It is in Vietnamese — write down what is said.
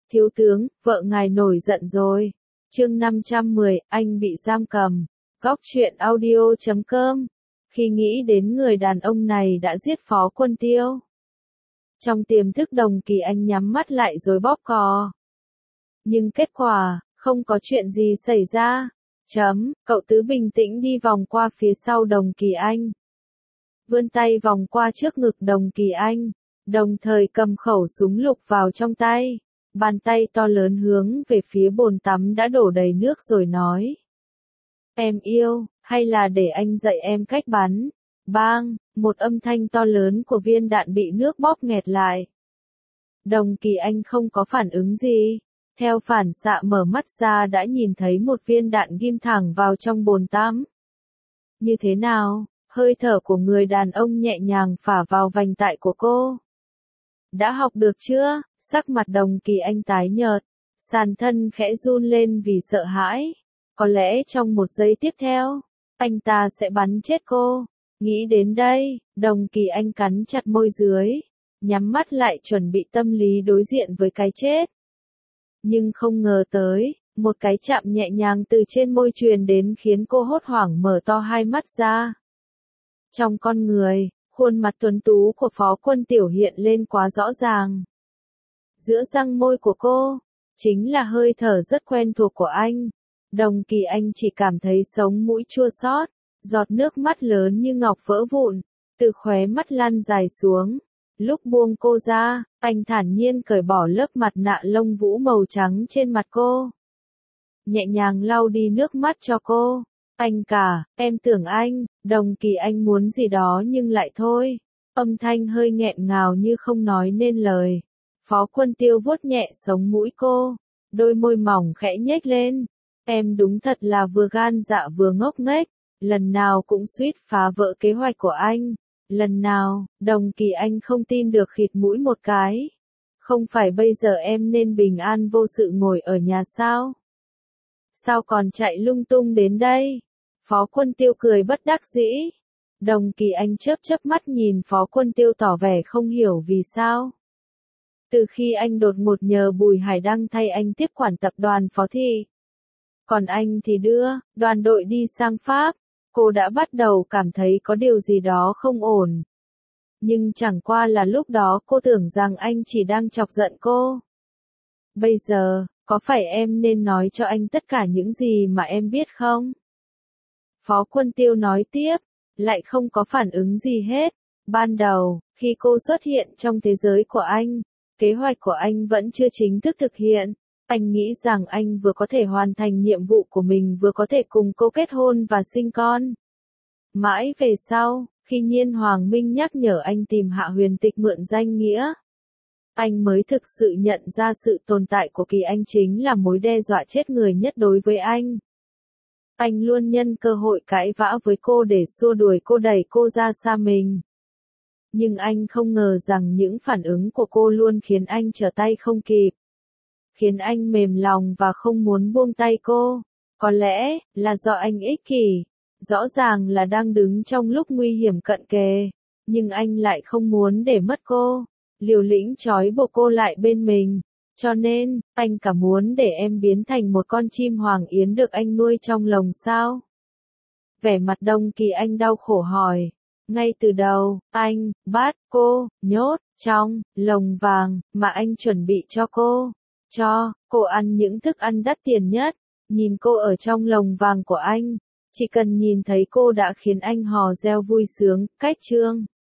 Thiếu tướng, vợ ngài nổi giận rồi. Chương 510, anh bị giam cầm. Góc truyện audio.com. Khi nghĩ đến người đàn ông này đã giết Phó Quân Tiêu, trong tiềm thức Đồng Kỳ Anh nhắm mắt lại rồi bóp cò. Nhưng kết quả, không có chuyện gì xảy ra. Cậu Tứ bình tĩnh đi vòng qua phía sau Đồng Kỳ Anh, vươn tay vòng qua trước ngực Đồng Kỳ Anh, đồng thời cầm khẩu súng lục vào trong tay. Bàn tay to lớn hướng về phía bồn tắm đã đổ đầy nước rồi nói: Em yêu, hay là để anh dạy em cách bắn. Bang, một âm thanh to lớn của viên đạn bị nước bóp nghẹt lại. Đồng Kỳ Anh không có phản ứng gì. Theo phản xạ mở mắt ra đã nhìn thấy một viên đạn ghim thẳng vào trong bồn tắm. Như thế nào? Hơi thở của người đàn ông nhẹ nhàng phả vào vành tai của cô. Đã học được chưa? Sắc mặt Đồng Kỳ Anh tái nhợt, sàn thân khẽ run lên vì sợ hãi. Có lẽ trong một giây tiếp theo, anh ta sẽ bắn chết cô. Nghĩ đến đây, Đồng Kỳ Anh cắn chặt môi dưới, nhắm mắt lại chuẩn bị tâm lý đối diện với cái chết. Nhưng không ngờ tới, một cái chạm nhẹ nhàng từ trên môi truyền đến khiến cô hốt hoảng mở to hai mắt ra. Trong con người, khuôn mặt tuấn tú của Phó Quân Tiểu hiện lên quá rõ ràng. Giữa răng môi của cô, chính là hơi thở rất quen thuộc của anh. Đồng Kỳ Anh chỉ cảm thấy sống mũi chua xót, giọt nước mắt lớn như ngọc vỡ vụn, từ khóe mắt lăn dài xuống. Lúc buông cô ra, anh thản nhiên cởi bỏ lớp mặt nạ lông vũ màu trắng trên mặt cô, nhẹ nhàng lau đi nước mắt cho cô. Anh cả, em tưởng anh. Đồng Kỳ Anh muốn gì đó nhưng lại thôi. Âm thanh hơi nghẹn ngào như không nói nên lời. Phó Quân Tiêu vuốt nhẹ sống mũi cô, đôi môi mỏng khẽ nhếch lên. Em đúng thật là vừa gan dạ vừa ngốc nghếch, lần nào cũng suýt phá vỡ kế hoạch của anh. Lần nào, Đồng Kỳ Anh không tin được khịt mũi một cái. Không phải bây giờ em nên bình an vô sự ngồi ở nhà sao? Sao còn chạy lung tung đến đây? Phó Quân Tiêu cười bất đắc dĩ. Đồng Kỳ Anh chớp chớp mắt nhìn Phó Quân Tiêu tỏ vẻ không hiểu vì sao. Từ khi anh đột ngột nhờ Bùi Hải Đăng thay anh tiếp quản tập đoàn Phó Thị, còn anh thì đưa đoàn đội đi sang Pháp, cô đã bắt đầu cảm thấy có điều gì đó không ổn. Nhưng chẳng qua là lúc đó cô tưởng rằng anh chỉ đang chọc giận cô. Bây giờ, có phải em nên nói cho anh tất cả những gì mà em biết không? Phó Quân Tiêu nói tiếp, lại không có phản ứng gì hết. Ban đầu, khi cô xuất hiện trong thế giới của anh, kế hoạch của anh vẫn chưa chính thức thực hiện. Anh nghĩ rằng anh vừa có thể hoàn thành nhiệm vụ của mình vừa có thể cùng cô kết hôn và sinh con. Mãi về sau, khi Nhiên Hoàng Minh nhắc nhở anh tìm Hạ Huyền Tịch mượn danh nghĩa, anh mới thực sự nhận ra sự tồn tại của Kỳ Anh chính là mối đe dọa chết người nhất đối với anh. Anh luôn nhân cơ hội cãi vã với cô để xua đuổi cô, đẩy cô ra xa mình. Nhưng anh không ngờ rằng những phản ứng của cô luôn khiến anh trở tay không kịp, khiến anh mềm lòng và không muốn buông tay cô. Có lẽ là do anh ích kỷ, rõ ràng là đang đứng trong lúc nguy hiểm cận kề, nhưng anh lại không muốn để mất cô, liều lĩnh trói buộc cô lại bên mình. Cho nên, anh cả muốn để em biến thành một con chim hoàng yến được anh nuôi trong lồng sao? Vẻ mặt Đồng Kỳ Anh đau khổ hỏi. Ngay từ đầu, anh bắt cô nhốt trong lồng vàng mà anh chuẩn bị cho cô ăn những thức ăn đắt tiền nhất. Nhìn cô ở trong lồng vàng của anh, chỉ cần nhìn thấy cô đã khiến anh hò reo vui sướng. Cách chương